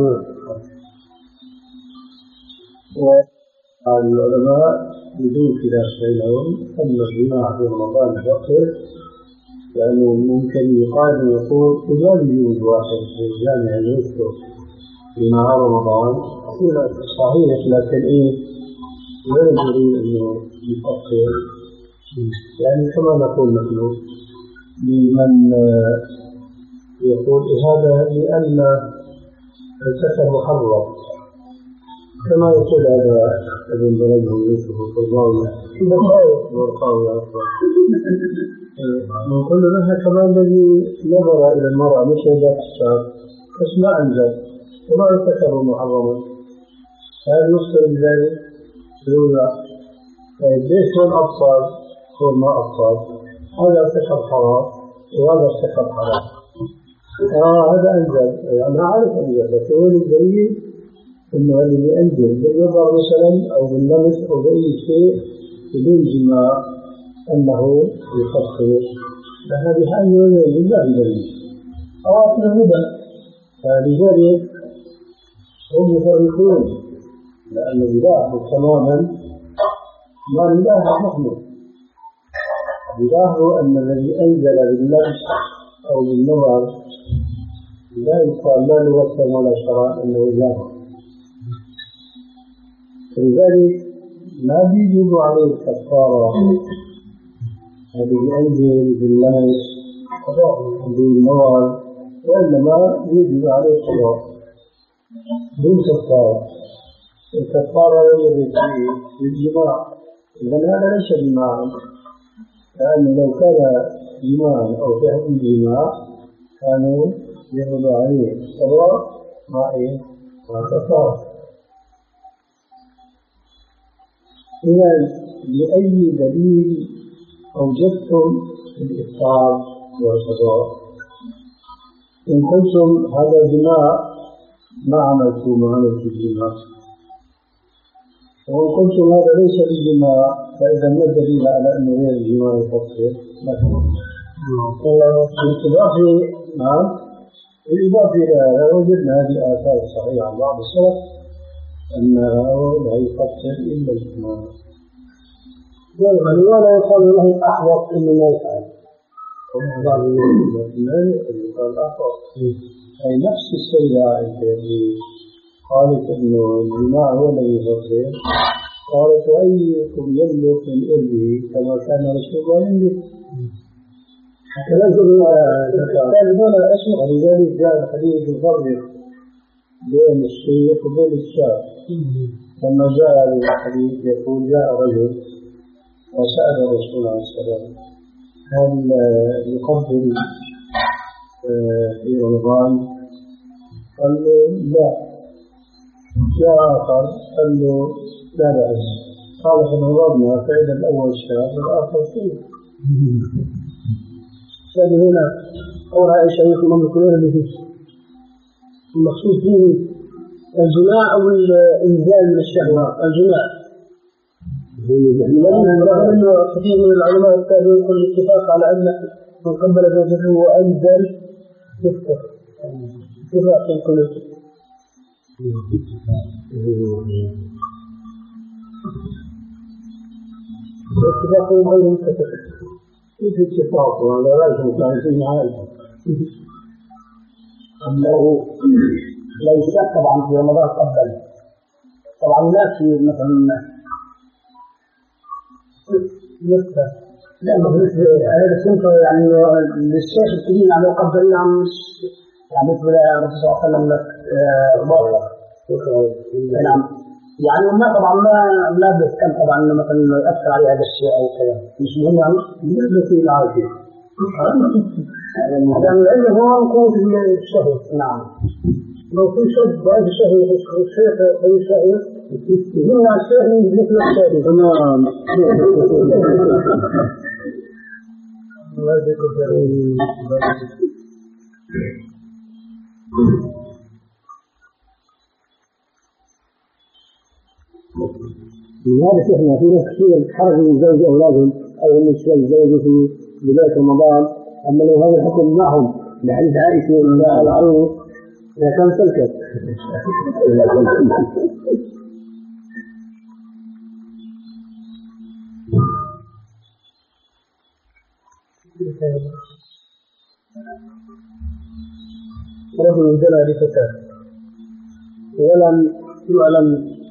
والعلماء بدون خلاف بينهم أن الجماع في رمضان يفطر، لأنه ممكن يقال ويقول إذا يوجد واحد في الجامع يفطر في نهار رمضان صحيح، لكن إيه لا يريد أنه يفطر، يعني كما نقول نحن لمن يقول هذا لأن السكر محرم كما يقول هذا ابن بلده يوسف القرضاوي القرضاوي أصلا نقول لها كمان الذي نظر إلى المرأة مش هذا الشاب بس ما أنزل وما السكر محرما هذا يفسر بذلك يقول طيب ليش هون أبطال هون ما أبطال هذا السكر حرام وهذا السكر حرام آه هذا أنزل أنا عارف أنزل بس هو الدليل إنه اللي ينزل بالنظر مثلا أو باللمس أو بأي شيء بدون جماع أنه يخفف فهذه حاجة لله دليل أو أصل الهدى فلذلك هم يفرقون لأنه بلاحظ تماما ما لله محمد بلاحظ أن الذي أنزل باللمس أو بالنظر لا يقال لا نوصل ولا شرع أنه جاهل فلذلك ما بيجب عليه الكفارة هذه أنزل باللمس بالنظر وإنما يجب عليه القضاء دون كفارة الكفارة يجب بالجماع إذن هذا ليس جماعا لأنه لو كان جماعا أو فعل جماع كانوا يفرض عليه القضاء مع إيه؟ مع كفارة إذا لأي دليل أوجدتم الإفطار والقضاء إن قلتم هذا جماع ما عملتم ما عملت الجماع وإن قلتم هذا ليس بالجماع فإذا ما الدليل على أنه غير الجماع يفطر مثلا بالإضافة نعم بالإضافة إلى هذا وجدنا هذه الآثار الصحيحة عن بعض السلف أنه لا يفطر إلا الجماع ولا يقال له أحوط إنه ما يفعل أي نفس السيدة التي قالت إنه الجماع هو الذي يفطر قالت أيكم يملك من إربه كما كان رسول الله يملك ولذلك جاء الحديث يفرق بين الشيخ وبين الشاب لما جاء الحديث يقول جاء رجل وسأل الرسول عليه السلام هل يقبل في رمضان؟ قال له لا. جاء آخر قال له لا بأس. قال فنظرنا فإذا الأول شاب والآخر شيء. هذه هنا قولها أي شيء مملوك غير به المقصود فيه الجماع أو الإنزال من الشهوة الجماع. رغم أن كثير من العلماء التابعين يقول الاتفاق على أن من قبل زوجته وأنزل يفطر اتفاق يقول الاتفاق غير متفق كيف اتفاق ولا رأيك مخالفين عائلة أنه لا يشك طبعا في رمضان قبل طبعا لا في مثلا مثل لأنه هذا السنة يعني للشيخ الكبير يعني قبل نعم يعني مثل الرسول صلى الله عليه وسلم مبارك نعم يعني ما طبعا ما ما بيتكلم طبعا انه مثلا يأثر عليه هذا الشيء او كذا مش مهم يعني بالنسبه في العافيه يعني لانه هو نقود الشهوه نعم لو في شد بعد الشهوه الشيخ او الشهوه يمنع الشيخ من مثل الشهوه تمام لذلك احنا في ناس كثير تحرج من زوج اولادهم او من الزوج في بدايه رمضان اما لو هذا الحكم معهم لحديث عائشه العروس كان سلكت رجل زنى بفتاة ولم يعلم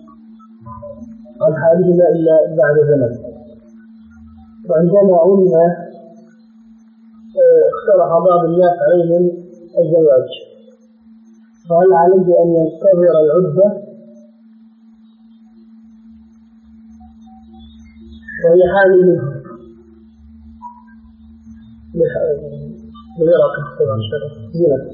عن حالهما إلا بعد زمن وعندما علم اقترح بعض الناس عليهم الزواج فهل عليه أن ينتظر العدة وهي حامل منه بغيرك طبعا شرف زينة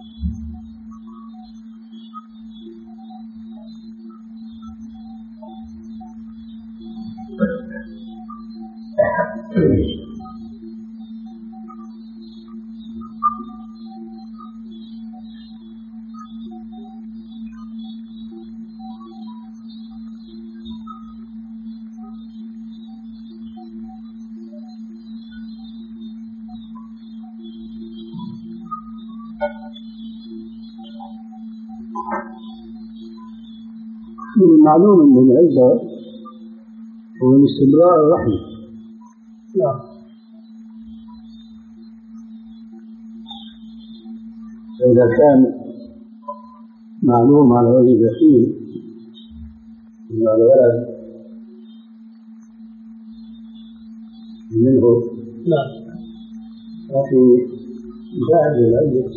من المعلوم من العدة هو الاستمرار الرحم. نعم. فإذا كان معلوم على وجه اليقين أن الولد منه نعم. وفي جاهز العدة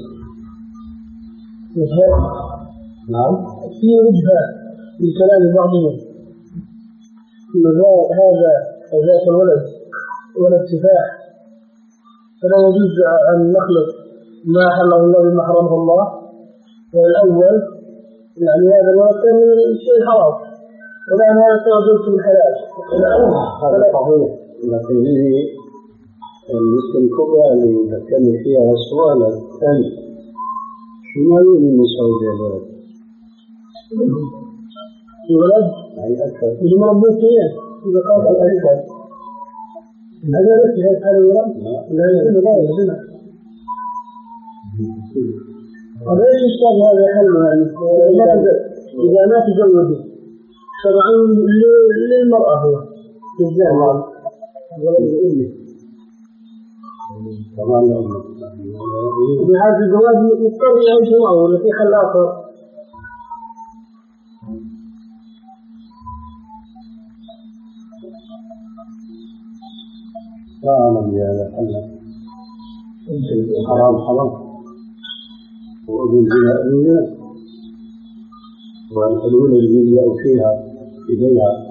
نعم في وجهة من كلام بعضهم أن هذا ذات الولد ولد سفاح فلا يجوز أن نخلط ما حله الله بما حرمه الله. والأول يعني هذا الولد كان شيء حرام والآن هذا توجد بالحلال. هذا صحيح، لكن هذه المشكلة الكبرى اللي نتكلم فيها السؤال الثاني شو ما يؤمن من سعودية الولد؟ الولد أي أكثر اللي مربوط فيه إذا قال أكثر هذا ليس هذا حال الولد؟ لا يزن لا يزن هذا إيش يشتغل هذا حله يعني إذا ما تزوجه شرعا للمرأة هو الزوج الولد الأمي طبعا الأمي بهذا الزواج مضطر يعيش معه ولا في حل آخر؟ لا أعلم بهذا حل حرام حرام وأذن زنا أذن والحلول اللي يلجأ فيها إليها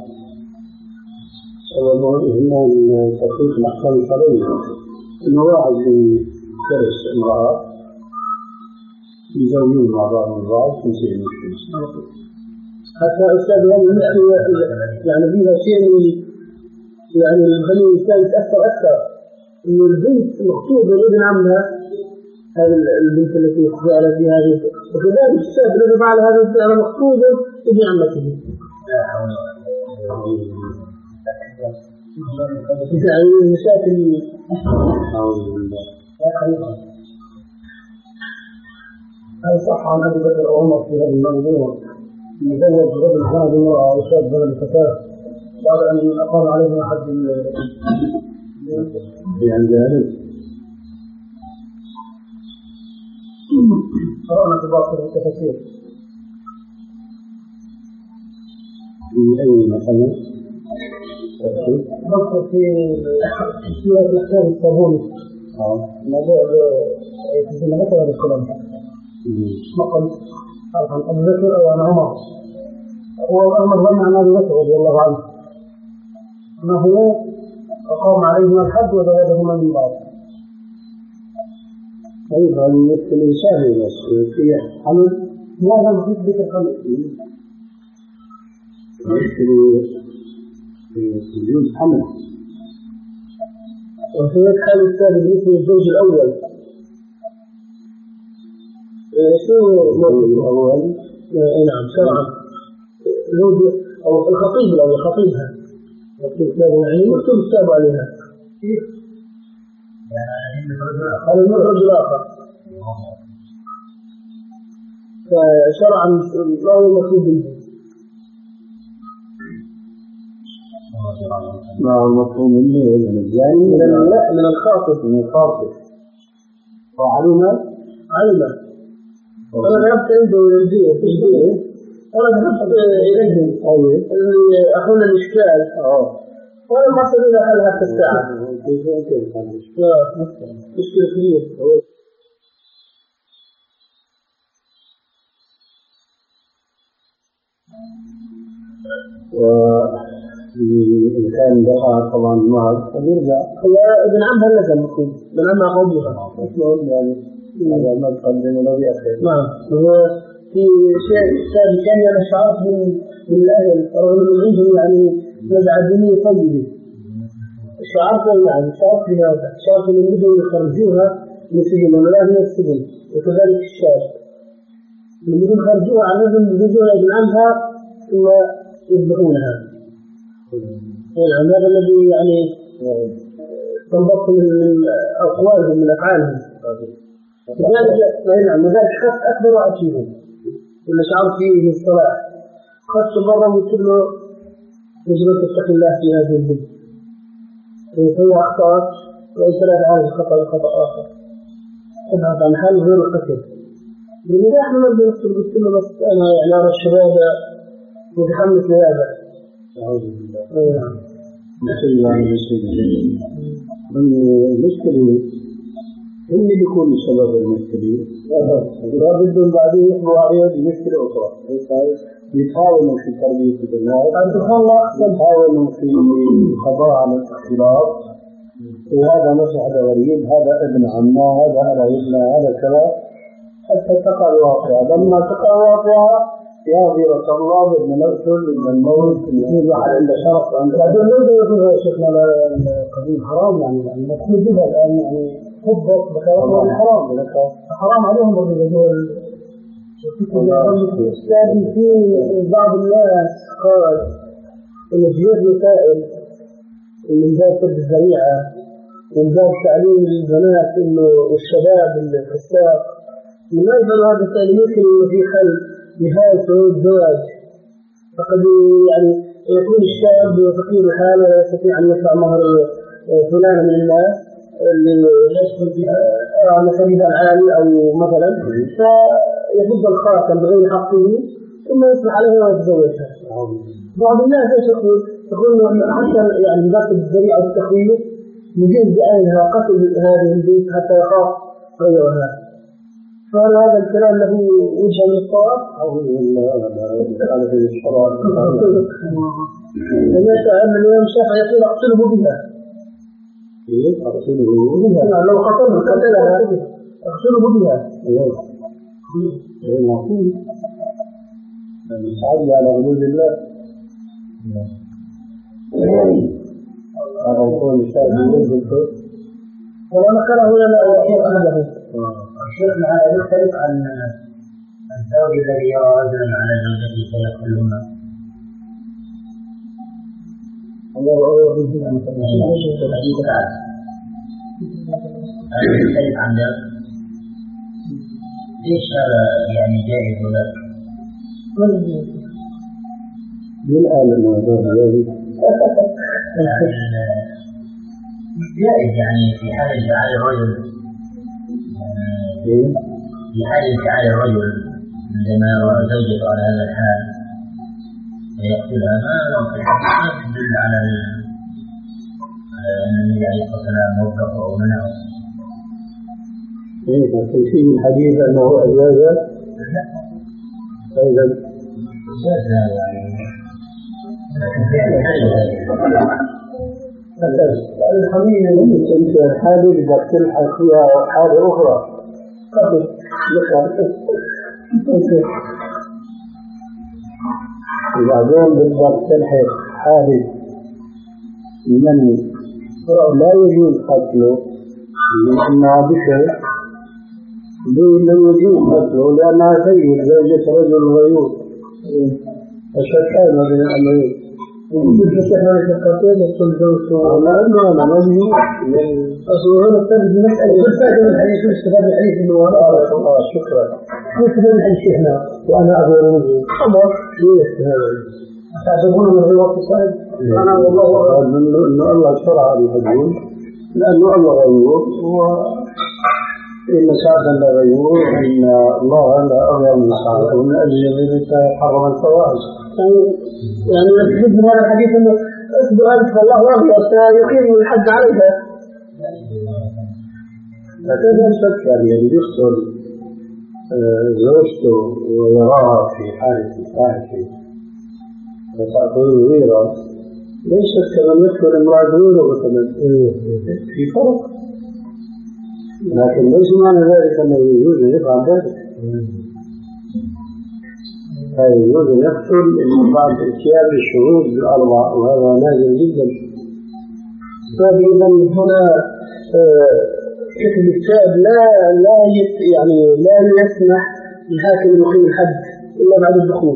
سبب إهمال تطبيق الأحكام الشرعية. إنه واحد يكرس امرأة يزوجون مع بعض البعض تنسي المشكلة. حتى أستاذ هذه المشكلة يعني فيها شيء يعني يخلي الإنسان يتأثر أكثر إنه البنت مخطوبة لابن عمها هذه البنت التي فعلت في هذه وكذلك الشاب الذي فعل هذه الفعل مخطوبة لابن عمته. يعني المشاكل هل صح عن أبي بكر أو عمر في هذا الموضوع يزوج رجل هذه المرأة أو شاب هذا الفتاة بعد أن أقام عليه حد بأن ذلك قرأنا في بعض التفاسير في أي مثلا نذكر في سورة الأحكام الصابوني موضوع في ذكر هذا الكلام نقل عن أبي بكر أو عن عمر هو أمر ظن عن أبي بكر رضي الله عنه أنه أقام عليه الحد وزوجهما من بعض. أيضا مثل الإنسان في حمل ماذا نحيط بك الحمل؟ مثل في وجود حمل وفي الحال الثاني مثل الزوج الأول شو الزوج الأول؟ نعم شرعا زوج أو الخطيب الأول خطيبها يعني مكتوب كتاب عليها هذا من رجل آخر فشرعا لا هو مكتوب به ما هو المفهوم منه من الزاني من الخاطب من الخاطب وعلم علم أنا ذهبت عنده إلى البيت أنا ذهبت إليهم أخونا الإشكال وأنا ما صدق إلى حل حتى الساعة مشكلة كبيرة وإن كان دفع طبعا المهر فيرجع. هو ابن عمها لازم يكون ابن عمها قومها أصلا يعني هذا ما تقدم ولا بيأخر. نعم. هو في شيء ثاني كان أنا شعرت من من الأهل رغم من عندهم يعني نزعة دينية طيبة. شعرت يعني شعرت بهذا شعرت من بدهم يخرجوها من السجن ولا لا من السجن وكذلك الشاب. من بدهم يخرجوها عن لازم يخرجوها ابن عمها ثم يذبحونها. يعني هذا الذي يعني تنبط من أقوالهم من أفعالهم. لذلك نعم لذلك خدت أكبر وأكيدهم اللي شعرت فيه من الصلاة خدت مرة وقلت له يجب أن تتقي الله في هذه البلد هو أخطأت وليس لا تعالج خطأ خطأ آخر تبحث عن حل غير القتل لأن إحنا ما بنقتل قلت له بس أنا يعني أرى الشباب متحمس لهذا. أعوذ بالله. نسأل الله أن يسعد الجميع. المشكلة هم اللي بيكونوا سبب المشكلة. بدهم بعدين يحملوا عليها بمشكلة أخرى. يحاولوا في تربية البنات. يحاولوا في القضاء على الاختلاط. وهذا مش هذا غريب، هذا ابن عمه، هذا على ابنه، هذا كذا، حتى تقع الواقعة. لما تقع الواقعة يا غيرة الله بدنا نقتل بدنا نموت يصير واحد عنده شرف عنده. لكن لو يقول يا شيخنا القديم حرام يعني المفروض بها الآن يعني خبط بكرامة حرام حرام عليهم بالرجال. الأستاذ في بعض الناس قال إن جيد وسائل من باب سد الذريعة من باب تعليم البنات إنه والشباب الفساق لما يفعل هذا السائل يمكن إنه في حل نهاية الزواج. فقد يعني يكون الشاب فقير الحال ولا يستطيع أن يدفع مهر فلان من الناس اللي يدخل على سبيل العالي أو مثلا فيفض الخاتم بغير حقه ثم يصبح عليه ويتزوجها. بعض الناس يقول يقول حتى يعني ذات الذريعة والتخويف يجوز بأهلها قتل هذه البيت حتى يخاف غيرها. فهل هذا الكلام له وجه من الصواب؟ أعوذ بالله هذا في الشرع. لما يسأل اليوم الشافعي يقول أقتله بها. إيه أقتله بها؟ لو قتله قتلها أقتله بها. إيه معقول؟ نسعد على حدود الله. هذا يكون الشافعي يقول ولا نقله لنا يحيط عنده. الشيخ معنا يختلف عن الزوج الذي يرى رجلا على زوجته فيقتلهما. الله أعلم بالله مثلا. الحديث تعالى. هذا يختلف عن ذلك. ليش هذا يعني جائز ولا؟ من آل الموضوع هذا؟ جائز يعني في حال انفعال الرجل في حال انفعال الرجل عندما يرى زوجته على هذا الحال فيقتلها ما يدل على أن النبي عليه الصلاة والسلام وفقه أو منعه. إيه لكن في الحديث أنه أجاز أيضا أجاز يعني الحمية من الإنسان حاله إذا تلحق فيها حالة أخرى قبل وبعدين بدك تلحق حالة من لا يجوز قتله لأنها بشر لا يجوز قتله لأنها سيد زوجة رجل غيور فشتان بين الأمرين. يمكن فتحنا القتيل يقول زوجته أنا أنه أنا مجمع أصل هنا تجد مسألة بالفائدة من الحديث والاستفادة من الحديث إنه أنا آه شكرا والاستفادة من الحديث هنا وأنا أغير منه خمر ليه استفادة تعتبرون من غير الصائد أنا والله أعلم أنه الله شرع الحدود لأنه الله غيور وإن سعدا لا غيور إن الله لا أغير من سعد ومن أجل ذلك حرم الفواحش. يعني يستفيد من هذا الحديث أنه أصبر أنت الله واضح سيقيم الحد عليها. لكن لا شك يعني يقتل زوجته ويراها في حالة الفاحشة يقول غيره ليست كمن يدخل امرأة غيره مثلا في فرق، لكن ليس معنى ذلك أنه يجوز أن يفعل ذلك. هذا يجوز أن يقتل بعد اتيان الشهود بالأربع، وهذا نازل جدا. فإذا هنا حكم الكتاب لا لا يعني لا يسمح للحاكم يقيم الحد إلا بعد الدخول،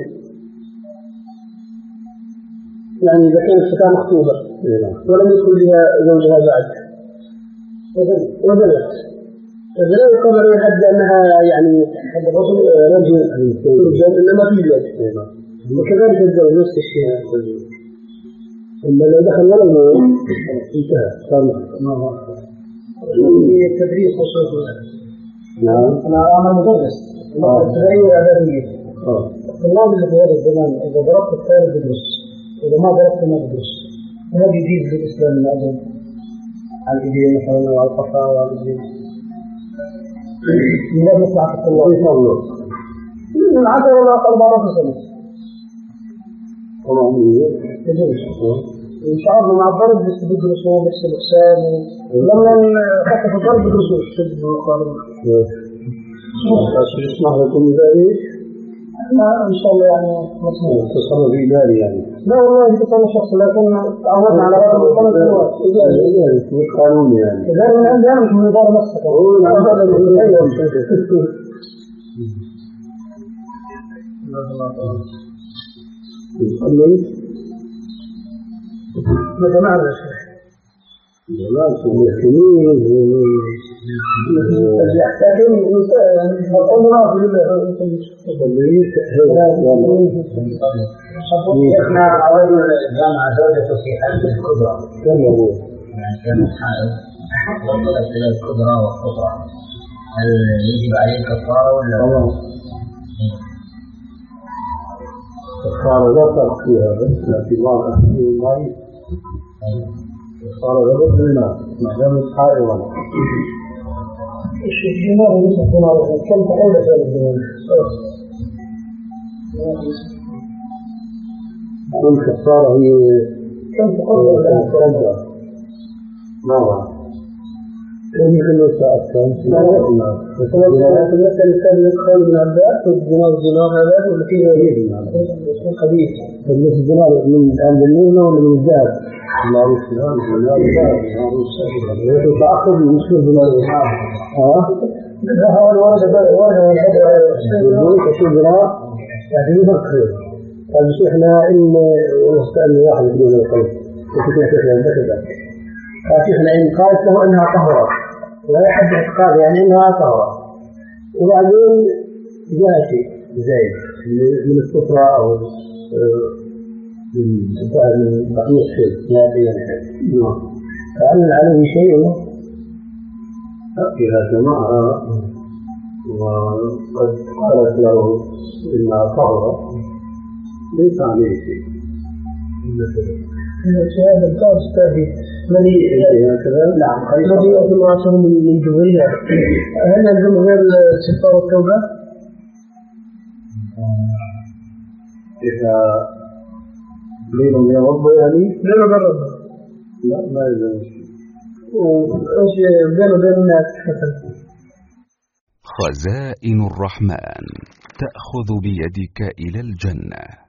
يعني إذا كانت فتاة مخطوبة ولم يدخل بها زوجها بعد وبلغت، فلا يقام عليها الحد أنها يعني رجل رجل إنما في البلاد، وكذلك الزوج نفس الشيء. أما لو دخل ولد انتهى صار في التدريس والشغل. نعم. أنا أعمل مدرس التدريس الإعدادية. الطلاب اللي في هذا الزمان إذا ضربت الثالث بدرس، إذا ما ضربت ما بدرس، هذا جديد في الإسلام الأدب على الإدين مثلا وعلى القفا وعلى الإدين. لماذا نطلع في الطلاب؟ يفضل. من عشرة إلى أربعة سنة. طبعا يجوز. إن شاء الله مع الضرب بس بدرسوا بس الإحسان ولما حتى في الضرب بدرسوا الشد والقارب. يسمح لكم ذلك؟ لا إن شاء الله يعني مسموح. تصرف إداري يعني؟ لا والله أنت تصرف شخص لكن تعودنا على رقم خمس سنوات. إداري مش قانوني يعني. إداري من عندي أنا مش من إدارة نفسك. هو من هذا من أي وقت. ما جمعنا يا شيخ. جماعة المسلمين لكن يعني نقول ما في شيخنا رجل جمع زوجته في حالة الكبرى كما هو يعني كانت حائض وصلت إلى الكبرى والقصرى، هل يجب عليه الكفارة ولا؟ طبعا الكفارة لا فرق في هذا، لكن بعض أهل الضعيف الكفارة غير بالناس ما دامت حائضا. الدينار يسمى دينار كم تقول هذا الدينار؟ كل كفارة هي كم تقول هذا؟ نعم. يمكن أكثر. مثل كان يدخل من عباس والدينار دينار هذا ولا فيه غير اسمه خبيث. بالنسبة للدينار من الأندلسية ولا من الذهب؟ معروف الآن الدينار الذهب معروف. يتعقد المشكلة دينار الذهب. ها؟ هذا الورد الورد يقول كشيء دينار يعني يفكر. هذا شيء إحنا إن نستأمن واحد من القلب. وكيف يحتاج ذلك؟ فشيخنا إن قالت له أنها طهرة ولا يحب اعتقاد يعني أنها طهرة، وبعدين جاء شيء زايد من السفرة أو من بقية شيء يأتي الحد فهل عليه شيء إذا سمعها وقد قالت له إنها طهرة ليس عليه شيء. هذا القاس الذي الذي نعم الذي يأتي معصر من جبريل هل يلزم غير استغفار التوبة؟ إذا بينه وبين ربه يعني؟ بينه وبين ربه لا ما يلزم ايش بينه وبين الناس مثلا؟ خزائن الرحمن تأخذ بيدك إلى الجنة.